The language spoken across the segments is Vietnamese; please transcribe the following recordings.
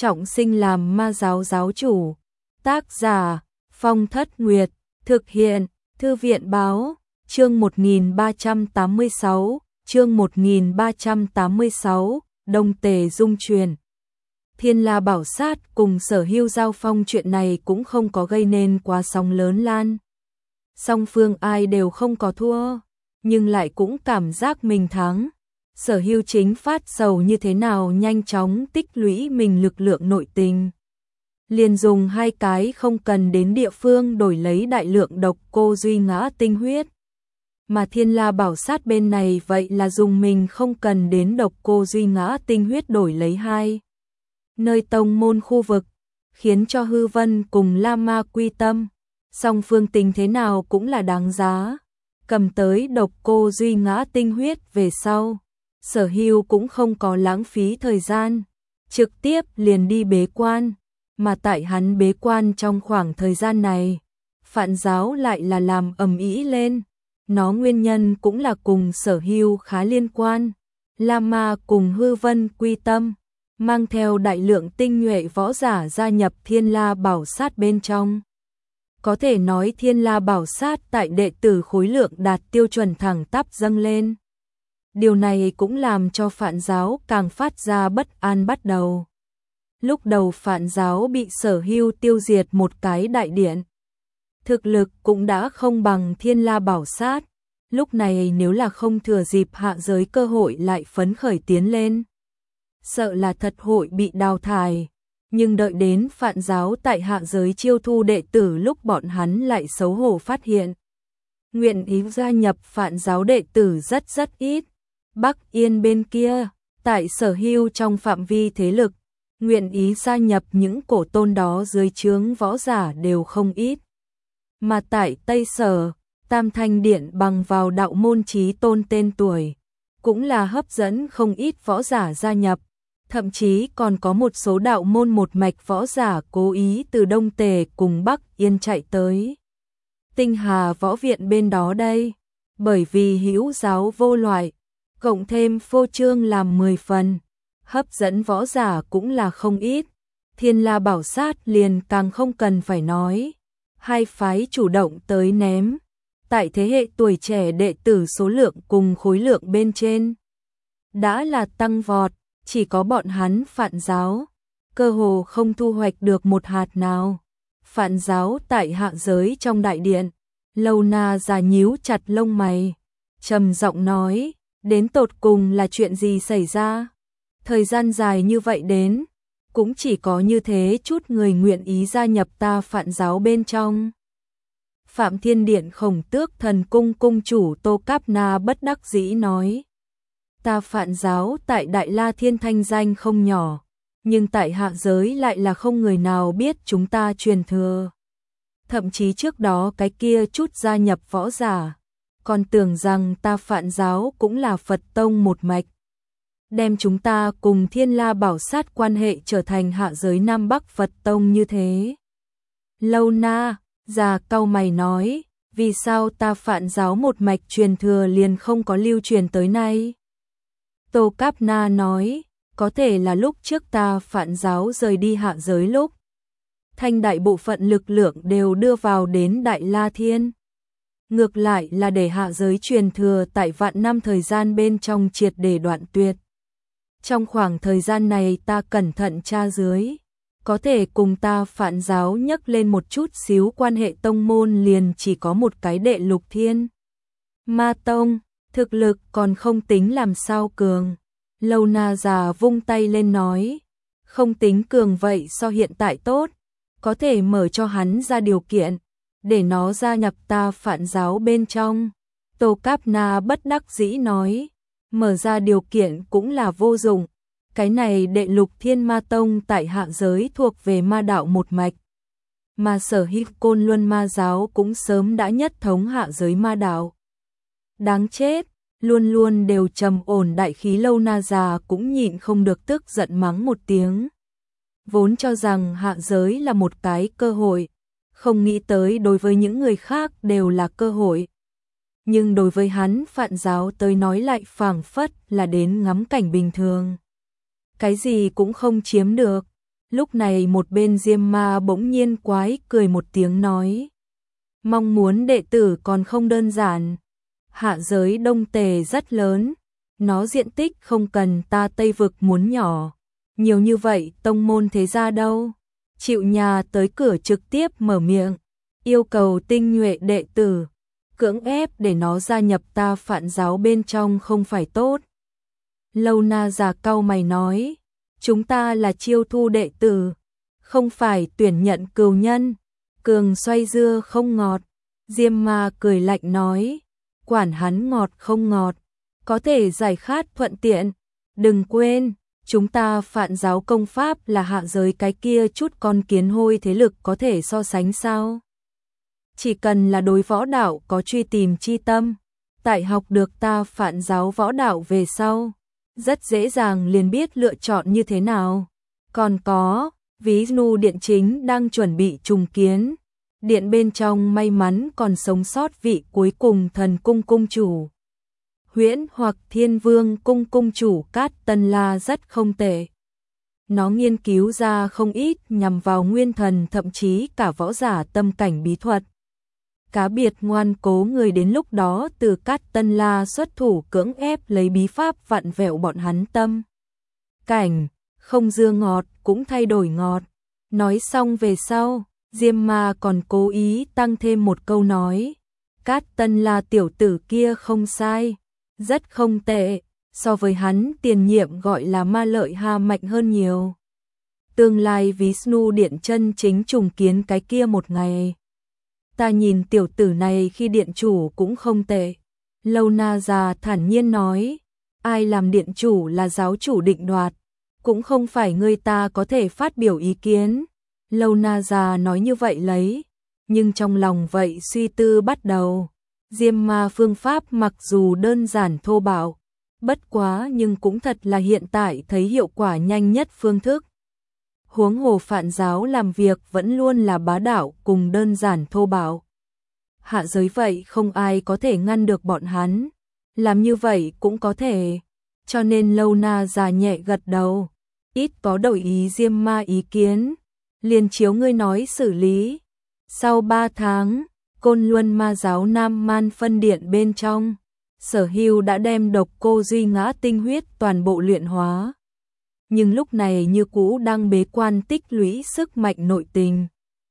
trọng sinh làm ma giáo giáo chủ. Tác giả Phong Thất Nguyệt, thực hiện Thư viện báo, chương 1386, chương 1386, Đông Tề dung truyền. Thiên La Bảo Sát cùng Sở Hưu giao phong chuyện này cũng không có gây nên quá sóng lớn lan. Song phương ai đều không có thua, nhưng lại cũng cảm giác mình thắng. Sở Hưu chính phát sầu như thế nào nhanh chóng tích lũy mình lực lượng nội tình. Liền dùng 2 cái không cần đến địa phương đổi lấy đại lượng độc cô duy ngã tinh huyết. Mà Thiên La Bảo Sát bên này vậy là dùng mình không cần đến độc cô duy ngã tinh huyết đổi lấy 2 nơi tông môn khu vực, khiến cho Hư Vân cùng La Ma quy tâm. Song phương tình thế nào cũng là đáng giá. Cầm tới độc cô duy ngã tinh huyết về sau, Sở Hưu cũng không có lãng phí thời gian, trực tiếp liền đi bế quan. Mà tại hắn bế quan trong khoảng thời gian này, Phạn giáo lại là làm ầm ĩ lên. Nó nguyên nhân cũng là cùng Sở Hưu khá liên quan. La Ma cùng Hư Vân quy tâm, mang theo đại lượng tinh nhuệ võ giả gia nhập Thiên La Bảo Sát bên trong. Có thể nói Thiên La Bảo Sát tại đệ tử khối lượng đạt tiêu chuẩn thẳng tắp dâng lên. Điều này cũng làm cho Phạn giáo càng phát ra bất an bắt đầu. Lúc đầu Phạn giáo bị Sở Hưu tiêu diệt một cái đại điện, thực lực cũng đã không bằng Thiên La Bảo Sát. Lúc này nếu là không thừa dịp hạ giới cơ hội lại phấn khởi tiến lên, sợ là thật hội bị đào thải. Nhưng đợi đến Phạn giáo tại hạ giới chiêu thu đệ tử lúc bọn hắn lại xấu hổ phát hiện, nguyện ý gia nhập Phạn giáo đệ tử rất ít. Bắc Yên bên kia, tại Sở Hưu trong phạm vi thế lực, nguyện ý gia nhập những cổ tôn đó dưới trướng võ giả đều không ít. Mà tại Tây Sở, Tam Thanh Điện bằng vào đạo môn chí tôn tên tuổi, cũng là hấp dẫn không ít võ giả gia nhập. Thậm chí còn có một số đạo môn một mạch võ giả cố ý từ Đông Tề cùng Bắc Yên chạy tới Tinh Hà võ viện bên đó đây. Bởi vì hữu giáo vô loại, cộng thêm phô trương làm 10 phần, hấp dẫn võ giả cũng là không ít. Thiên La Bảo Sát liền càng không cần phải nói. 2 phái chủ động tới ném. Tại thế hệ tuổi trẻ đệ tử số lượng cùng khối lượng bên trên đã là tăng vọt. Chỉ có bọn hắn Phạn giáo, cơ hồ không thu hoạch được một hạt nào. Phạn giáo tại hạ giới trong đại điện, Lâu Na già nhíu chặt lông mày, trầm giọng nói, đến tột cùng là chuyện gì xảy ra? Thời gian dài như vậy đến, cũng chỉ có như thế chút người nguyện ý gia nhập ta Phạn giáo bên trong. Phạm Thiên Điện Khổng Tước Thần Cung cung chủ Tô Cáp Na bất đắc dĩ nói. Ta Phạn giáo tại Đại La Thiên thanh danh không nhỏ, nhưng tại hạ giới lại là không người nào biết chúng ta truyền thừa. Thậm chí trước đó cái kia chút gia nhập võ giả, còn tưởng rằng ta Phạn giáo cũng là Phật tông một mạch. Đem chúng ta cùng Thiên La Bảo Sát quan hệ trở thành hạ giới Nam Bắc Phật tông như thế. Lâu Na, già cau mày nói, vì sao ta Phạn giáo một mạch truyền thừa liền không có lưu truyền tới nay? Tô Cáp Na nói, có thể là lúc trước ta Phạn giáo rời đi hạ giới lúc, thanh đại bộ phận lực lượng đều đưa vào đến Đại La Thiên. Ngược lại là để hạ giới truyền thừa tại vạn năm thời gian bên trong triệt để đoạn tuyệt. Trong khoảng thời gian này ta cẩn thận tra dưới, có thể cùng ta Phạn giáo nhắc lên một chút xíu quan hệ tông môn liền chỉ có một cái Đệ Lục Thiên Ma Tông. Thực lực còn không tính làm sao cường. Lâu Na già vung tay lên nói, không tính cường vậy so hiện tại tốt, có thể mở cho hắn ra điều kiện, để nó gia nhập ta Phạn giáo bên trong. Tô Cáp Na bất đắc dĩ nói, mở ra điều kiện cũng là vô dụng. Cái này Đệ Lục Thiên Ma Tông tại hạ giới thuộc về ma đạo một mạch, mà Sở Hưu Côn Luân Ma giáo cũng sớm đã nhất thống hạ giới ma đạo. Đáng chết, luôn luôn đều trầm ổn đại khí Lâu Na già cũng nhịn không được tức giận mắng một tiếng. Vốn cho rằng hạ giới là một cái cơ hội, không nghĩ tới đối với những người khác đều là cơ hội. Nhưng đối với hắn Phạn giáo tới nói lại phảng phất là đến ngắm cảnh bình thường. Cái gì cũng không chiếm được. Lúc này một bên Diêm Ma bỗng nhiên quái cười một tiếng nói. Mong muốn đệ tử còn không đơn giản. Hạ giới Đông Tề rất lớn, nó diện tích không cần ta Tây Vực muốn nhỏ. Nhiều như vậy tông môn thế gia đâu. Chịu nhà tới cửa trực tiếp mở miệng, yêu cầu tinh nhuệ đệ tử, cưỡng ép để nó gia nhập ta Phạn giáo bên trong không phải tốt. Lâu Na già cau mày nói, chúng ta là chiêu thu đệ tử, không phải tuyển nhận cừu nhân, cường xoay dưa không ngọt. Diêm Ma cười lạnh nói, quản hắn ngọt không ngọt, có thể giải khát thuận tiện. Đừng quên, chúng ta Phạn giáo công pháp là hạ giới cái kia chút con kiến hôi thế lực có thể so sánh sao? Chỉ cần là đối võ đạo có truy tìm chi tâm, tại học được ta Phạn giáo võ đạo về sau, rất dễ dàng liền biết lựa chọn như thế nào. Còn có, Vishnu điện chính đang chuẩn bị trùng kiến, điện bên trong may mắn còn sống sót vị cuối cùng thần cung cung chủ. Huyễn hoặc Thiên Vương cung cung chủ Cát Tân La rất không tệ. Nó nghiên cứu ra không ít nhằm vào nguyên thần thậm chí cả võ giả tâm cảnh bí thuật. Cá biệt ngoan cố người đến lúc đó từ Cát Tân La xuất thủ cưỡng ép lấy bí pháp vặn vẹo bọn hắn tâm cảnh, không dưa ngọt cũng thay đổi ngọt. Nói xong về sau, Diêm Ma còn cố ý tăng thêm một câu nói, Cát Tân La tiểu tử kia không sai, rất không tệ, so với hắn tiền nhiệm gọi là Ma Lợi Ha mạnh hơn nhiều. Tương lai Vishnu điện chân chính trùng kiến cái kia một ngày. Ta nhìn tiểu tử này khi điện chủ cũng không tệ. Lâu Na già thản nhiên nói, ai làm điện chủ là giáo chủ định đoạt, cũng không phải người ta có thể phát biểu ý kiến. Lâu Na già nói như vậy lấy, nhưng trong lòng vậy suy tư bắt đầu. Diêm Ma phương pháp mặc dù đơn giản thô bạo, bất quá nhưng cũng thật là hiện tại thấy hiệu quả nhanh nhất phương thức. Huống hồ Phạn giáo làm việc vẫn luôn là bá đạo cùng đơn giản thô bạo. Hạ giới vậy không ai có thể ngăn được bọn hắn, làm như vậy cũng có thể. Cho nên Lâu Na già nhẹ gật đầu, ít có đổi ý Diêm Ma ý kiến, liền chiếu ngươi nói xử lý. Sau 3 tháng, Côn Luân Ma giáo Nam Man phân điện bên trong, Sở Hưu đã đem Độc Cô Duy Ngã tinh huyết toàn bộ luyện hóa. Nhưng lúc này như cũ đang bế quan tích lũy sức mạnh nội tình.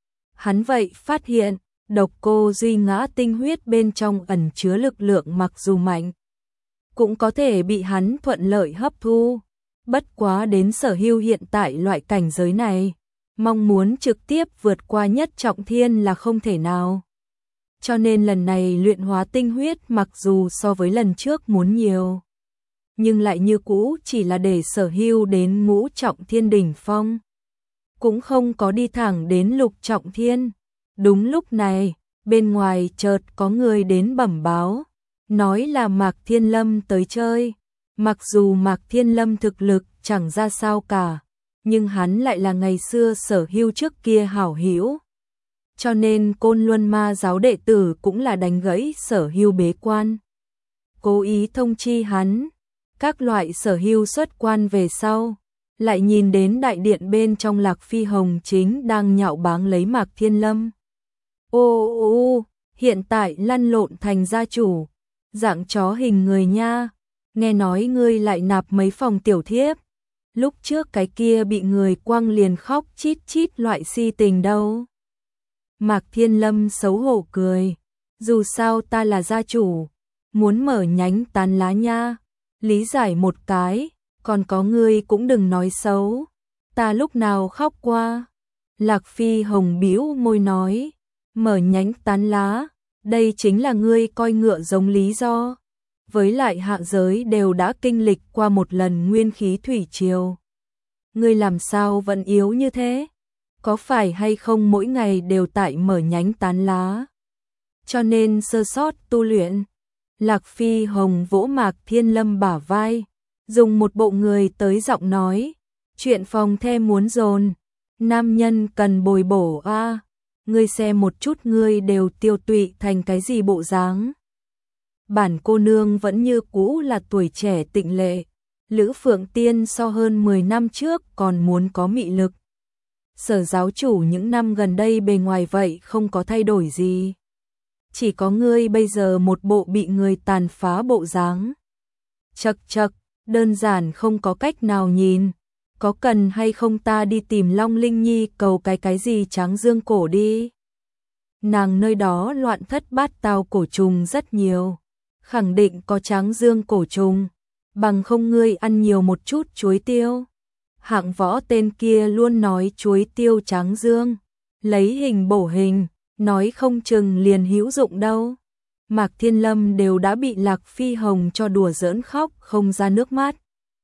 Hắn vậy phát hiện, Độc Cô Duy Ngã tinh huyết bên trong ẩn chứa lực lượng mặc dù mạnh, cũng có thể bị hắn thuận lợi hấp thu. Bất quá đến Sở Hưu hiện tại loại cảnh giới này, mong muốn trực tiếp vượt qua nhất trọng thiên là không thể nào. Cho nên lần này luyện hóa tinh huyết mặc dù so với lần trước muốn nhiều, nhưng lại như cũ chỉ là để Sở Hưu đến ngũ trọng thiên đỉnh phong, cũng không có đi thẳng đến lục trọng thiên. Đúng lúc này, bên ngoài chợt có người đến bẩm báo, nói là Mạc Thiên Lâm tới chơi. Mặc dù Mạc Thiên Lâm thực lực chẳng ra sao cả, nhưng hắn lại là ngày xưa Sở Hưu trước kia hảo hữu. Cho nên Côn Luân Ma giáo đệ tử cũng là đánh gãy Sở Hưu bế quan, cố ý thông chi hắn. Các loại Sở Hưu xuất quan về sau, lại nhìn đến đại điện bên trong Lạc Phi Hồng chính đang nhạo báng lấy Mạc Thiên Lâm. Ô, hiện tại lăn lộn thành gia chủ, dạng chó hình người nha, nghe nói ngươi lại nạp mấy phòng tiểu thiếp. Lúc trước cái kia bị người quăng liền khóc chít chít loại si tình đâu. Mạc Thiên Lâm xấu hổ cười, dù sao ta là gia chủ, muốn mở nhánh tán lá nha, lý giải một cái, còn có ngươi cũng đừng nói xấu, ta lúc nào khóc qua. Lạc Phi Hồng bĩu môi nói, mở nhánh tán lá, đây chính là ngươi coi ngựa giống lý do. Với lại hạ giới đều đã kinh lịch qua một lần nguyên khí thủy triều, ngươi làm sao vẫn yếu như thế? Có phải hay không mỗi ngày đều tại mở nhánh tán lá, cho nên sơ sót tu luyện? Lạc Phi Hồng vỗ Mạc Thiên Lâm bả vai, dùng một bộ người tới giọng nói, chuyện phòng the muốn dồn, nam nhân cần bồi bổ a, ngươi xem một chút ngươi đều tiêu tụy thành cái gì bộ dáng. Bản cô nương vẫn như cũ là tuổi trẻ tịnh lệ, Lữ Phượng Tiên so hơn 10 năm trước còn muốn có mị lực. Sở giáo chủ những năm gần đây bề ngoài vậy không có thay đổi gì. Chỉ có ngươi bây giờ một bộ bị người tàn phá bộ dáng. Chậc chậc, đơn giản không có cách nào nhìn. Có cần hay không ta đi tìm Long Linh Nhi cầu cái gì tráng dương cổ đi. Nàng nơi đó loạn thất bát tao cổ trùng rất nhiều. Khẳng định có tráng dương cổ trùng. Bằng không ngươi ăn nhiều một chút chuối tiêu. Hạng Võ tên kia luôn nói chuối tiêu tráng dương. Lấy hình bổ hình, nói không chừng liền hữu dụng đâu. Mạc Thiên Lâm đều đã bị Lạc Phi Hồng cho đùa giỡn khóc không ra nước mắt.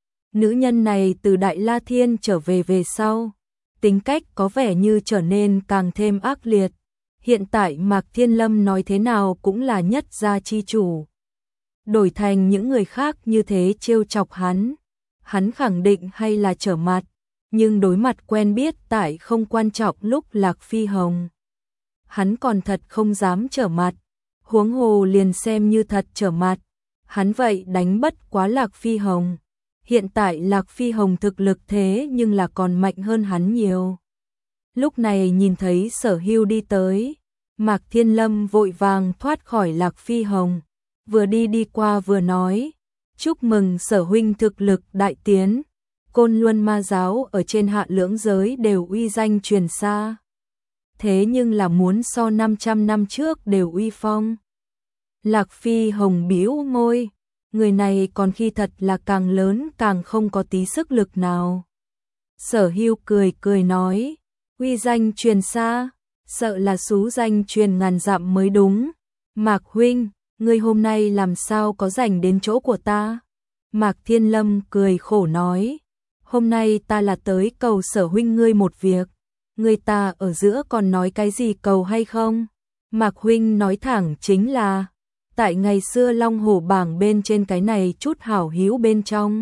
Nữ nhân này từ Đại La Thiên trở về sau, tính cách có vẻ như trở nên càng thêm ác liệt. Hiện tại Mạc Thiên Lâm nói thế nào cũng là nhất gia chi chủ. Đổi thành những người khác như thế trêu chọc hắn khẳng định hay là trở mặt, nhưng đối mặt quen biết tại không quan trọng lúc Lạc Phi Hồng. Hắn còn thật không dám trở mặt, huống hồ liền xem như thật trở mặt, hắn vậy đánh bất quá Lạc Phi Hồng. Hiện tại Lạc Phi Hồng thực lực thế nhưng là còn mạnh hơn hắn nhiều. Lúc này nhìn thấy Sở Hưu đi tới, Mạc Thiên Lâm vội vàng thoát khỏi Lạc Phi Hồng, vừa đi qua vừa nói, chúc mừng Sở huynh thực lực đại tiến, Côn Luân Ma giáo ở trên hạ lưỡng giới đều uy danh truyền xa. Thế nhưng là muốn so 500 năm trước đều uy phong. Lạc Phi Hồng bĩu môi, người này còn khi thật là càng lớn càng không có tí sức lực nào. Sở Hưu cười nói, uy danh truyền xa, sợ là xú danh truyền ngàn dặm mới đúng. Mạc huynh, ngươi hôm nay làm sao có rảnh đến chỗ của ta? Mạc Thiên Lâm cười khổ nói, hôm nay ta là tới cầu Sở huynh ngươi một việc. Người ta ở giữa còn nói cái gì cầu hay không? Mạc huynh nói thẳng chính là, tại ngày xưa Long Hổ bảng bên trên cái này chút hảo hữu bên trong.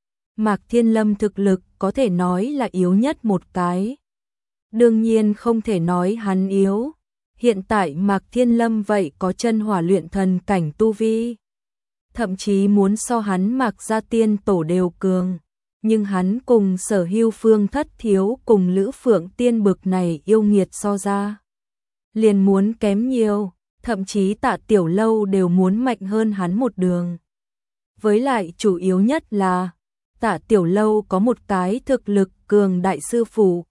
Mạc Thiên Lâm thực lực có thể nói là yếu nhất một cái. Đương nhiên không thể nói hắn yếu. Hiện tại Mạc Thiên Lâm vậy có chân hỏa luyện thần cảnh tu vi. Thậm chí muốn so hắn Mạc gia tiên tổ đều cường. Nhưng hắn cùng Sở Hưu Phương Thất Thiếu cùng Lữ Phượng Tiên bực này yêu nghiệt so ra. Liền muốn kém nhiều, thậm chí Tạ Tiểu Lâu đều muốn mạnh hơn hắn một đường. Với lại chủ yếu nhất là, Tạ Tiểu Lâu có một cái thực lực cường đại sư phụ.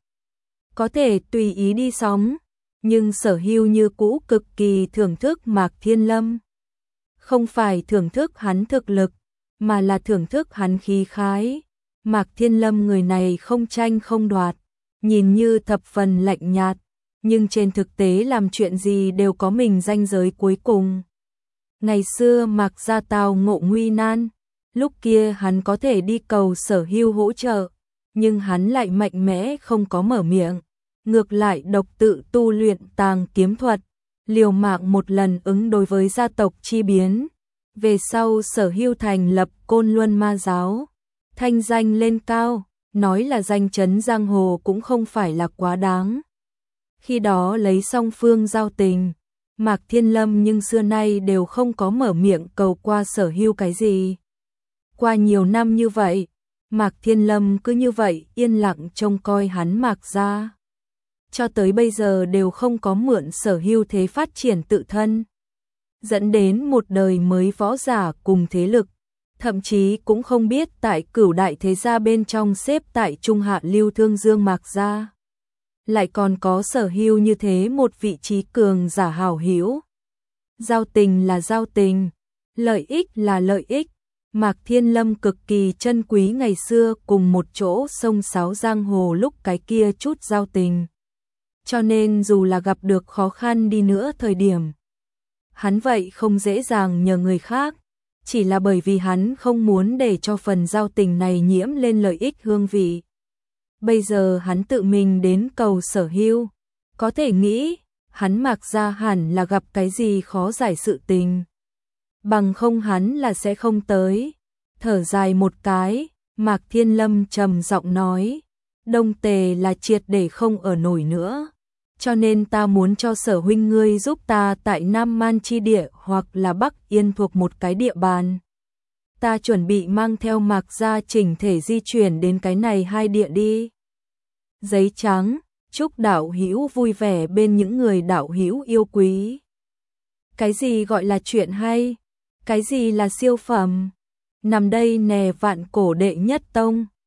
Có thể tùy ý đi sóng, nhưng Sở Hưu như cũ cực kỳ thưởng thức Mạc Thiên Lâm. Không phải thưởng thức hắn thực lực, mà là thưởng thức hắn khí khái. Mạc Thiên Lâm người này không tranh không đoạt, nhìn như thập phần lạnh nhạt, nhưng trên thực tế làm chuyện gì đều có mình ranh giới cuối cùng. Ngày xưa Mạc gia tao ngộ nguy nan, lúc kia hắn có thể đi cầu Sở Hưu hỗ trợ, nhưng hắn lại mạnh mẽ không có mở miệng, ngược lại độc tự tu luyện tàng kiếm thuật, liều mạng một lần ứng đối với gia tộc chi biến. Về sau Sở Hưu thành lập Côn Luân Ma giáo. Thanh danh lên cao, nói là danh chấn giang hồ cũng không phải là quá đáng. Khi đó lấy song phương giao tình, Mạc Thiên Lâm nhưng xưa nay đều không có mở miệng cầu qua Sở Hưu cái gì. Qua nhiều năm như vậy, Mạc Thiên Lâm cứ như vậy yên lặng trông coi hắn Mạc gia. Cho tới bây giờ đều không có mượn Sở Hưu thế phát triển tự thân. Dẫn đến một đời mới võ giả cùng thế lực. Thậm chí cũng không biết tại cửu đại thế gia bên trong xếp tại trung hạ lưu thương dương Mạc gia. Lại còn có Sở Hưu như thế một vị trí cường giả hảo hữu. Giao tình là giao tình, lợi ích là lợi ích. Mạc Thiên Lâm cực kỳ trân quý ngày xưa cùng một chỗ sông sáo giang hồ lúc cái kia chút giao tình. Cho nên dù là gặp được khó khăn đi nữa thời điểm, hắn vậy không dễ dàng nhờ người khác. Chỉ là bởi vì hắn không muốn để cho phần giao tình này nhiễm lên lợi ích hương vị. Bây giờ hắn tự mình đến cầu Sở Hưu, có thể nghĩ, hắn Mạc gia hẳn là gặp cái gì khó giải sự tình. Bằng không hắn là sẽ không tới. Thở dài một cái, Mạc Thiên Lâm trầm giọng nói, Đông Tề là triệt để không ở nổi nữa. Cho nên ta muốn cho Sở huynh ngươi giúp ta tại Nam Man chi địa hoặc là Bắc Yên thuộc một cái địa bàn. Ta chuẩn bị mang theo Mạc gia chỉnh thể di chuyển đến cái này hai địa đi. Giấy trắng, chúc đạo hữu vui vẻ bên những người đạo hữu yêu quý. Cái gì gọi là chuyện hay? Cái gì là siêu phẩm? Nằm đây nè vạn cổ đệ nhất tông.